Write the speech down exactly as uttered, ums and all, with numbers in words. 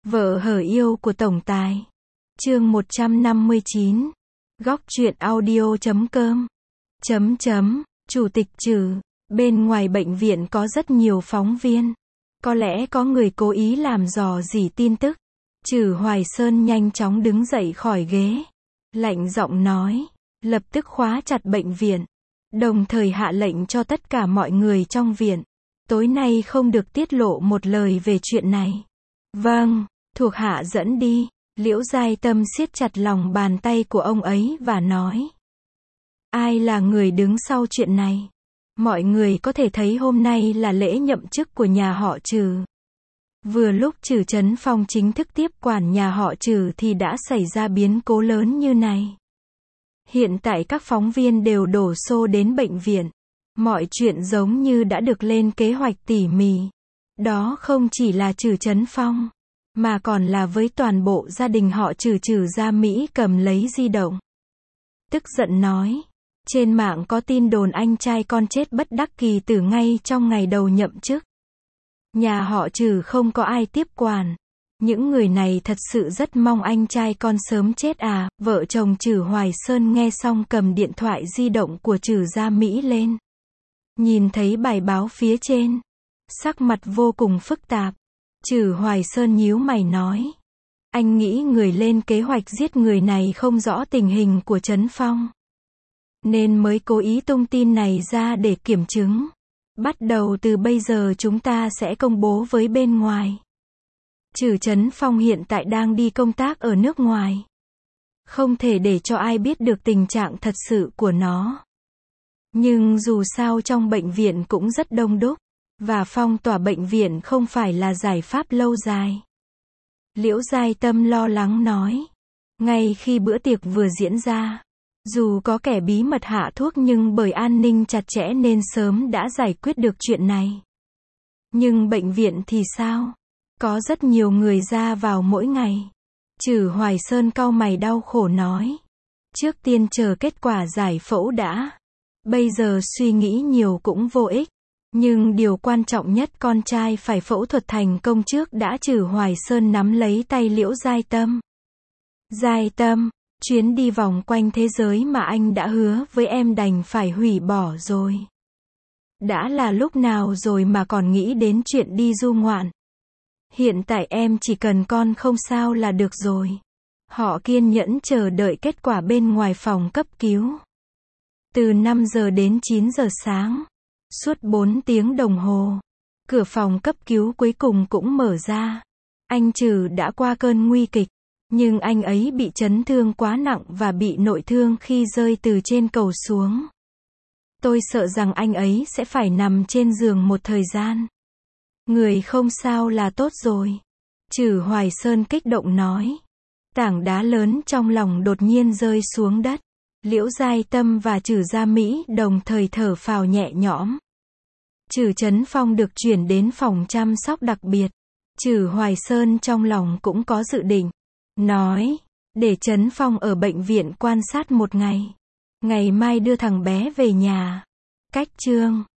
Vợ hở yêu của tổng tài. Chương một trăm năm mươi chín. Góc truyện audio chấm com. Chấm chấm, Chủ tịch Trừ. Bên ngoài bệnh viện có rất nhiều phóng viên. Có lẽ có người cố ý làm dò dỉ tin tức. Trừ Hoài Sơn nhanh chóng đứng dậy khỏi ghế. Lạnh giọng nói. Lập tức khóa chặt bệnh viện. Đồng thời hạ lệnh cho tất cả mọi người trong viện. Tối nay không được tiết lộ một lời về chuyện này. Vâng, thuộc hạ dẫn đi. Liễu Giai Tâm siết chặt lòng bàn tay của ông ấy và nói. Ai là người đứng sau chuyện này? Mọi người có thể thấy hôm nay là lễ nhậm chức của nhà họ Trừ. Vừa lúc Trừ Trấn Phong chính thức tiếp quản nhà họ Trừ thì đã xảy ra biến cố lớn như này. Hiện tại các phóng viên đều đổ xô đến bệnh viện. Mọi chuyện giống như đã được lên kế hoạch tỉ mỉ. Đó không chỉ là Trừ Trấn Phong, mà còn là với toàn bộ gia đình họ Trừ. Trừ ra Mỹ cầm lấy di động. Tức giận nói. Trên mạng có tin đồn anh trai con chết bất đắc kỳ tử ngay trong ngày đầu nhậm chức. Nhà họ Trừ không có ai tiếp quản. Những người này thật sự rất mong anh trai con sớm chết à. Vợ chồng Trừ Hoài Sơn nghe xong cầm điện thoại di động của Trừ gia Mỹ lên. Nhìn thấy bài báo phía trên. Sắc mặt vô cùng phức tạp. Trừ Hoài Sơn nhíu mày nói. Anh nghĩ người lên kế hoạch giết người này không rõ tình hình của Trấn Phong. Nên mới cố ý tung tin này ra để kiểm chứng. Bắt đầu từ bây giờ chúng ta sẽ công bố với bên ngoài. Trừ Trấn Phong hiện tại đang đi công tác ở nước ngoài. Không thể để cho ai biết được tình trạng thật sự của nó. Nhưng dù sao trong bệnh viện cũng rất đông đúc. Và phong tỏa bệnh viện không phải là giải pháp lâu dài. Liễu Giai Tâm lo lắng nói. Ngay khi bữa tiệc vừa diễn ra. Dù có kẻ bí mật hạ thuốc nhưng bởi an ninh chặt chẽ nên sớm đã giải quyết được chuyện này. Nhưng bệnh viện thì sao? Có rất nhiều người ra vào mỗi ngày. Trừ Hoài Sơn cau mày đau khổ nói. Trước tiên chờ kết quả giải phẫu đã. Bây giờ suy nghĩ nhiều cũng vô ích. Nhưng điều quan trọng nhất con trai phải phẫu thuật thành công trước đã. Trừ Hoài Sơn nắm lấy tay Liễu Giai Tâm. Giai Tâm, chuyến đi vòng quanh thế giới mà anh đã hứa với em đành phải hủy bỏ rồi. Đã là lúc nào rồi mà còn nghĩ đến chuyện đi du ngoạn. Hiện tại em chỉ cần con không sao là được rồi. Họ kiên nhẫn chờ đợi kết quả bên ngoài phòng cấp cứu. Từ năm giờ đến chín giờ sáng. Suốt bốn tiếng đồng hồ. Cửa phòng cấp cứu cuối cùng cũng mở ra. Anh Trừ đã qua cơn nguy kịch. Nhưng anh ấy bị chấn thương quá nặng và bị nội thương khi rơi từ trên cầu xuống. Tôi sợ rằng anh ấy sẽ phải nằm trên giường một thời gian. Người không sao là tốt rồi. Trừ Hoài Sơn kích động nói. Tảng đá lớn trong lòng đột nhiên rơi xuống đất. Liễu Giai Tâm và Trừ gia Mỹ đồng thời thở phào nhẹ nhõm. Trừ Trấn Phong được chuyển đến phòng chăm sóc đặc biệt. Trừ Hoài Sơn trong lòng cũng có dự định. Nói, để Trấn Phong ở bệnh viện quan sát một ngày. Ngày mai đưa thằng bé về nhà. Cách chương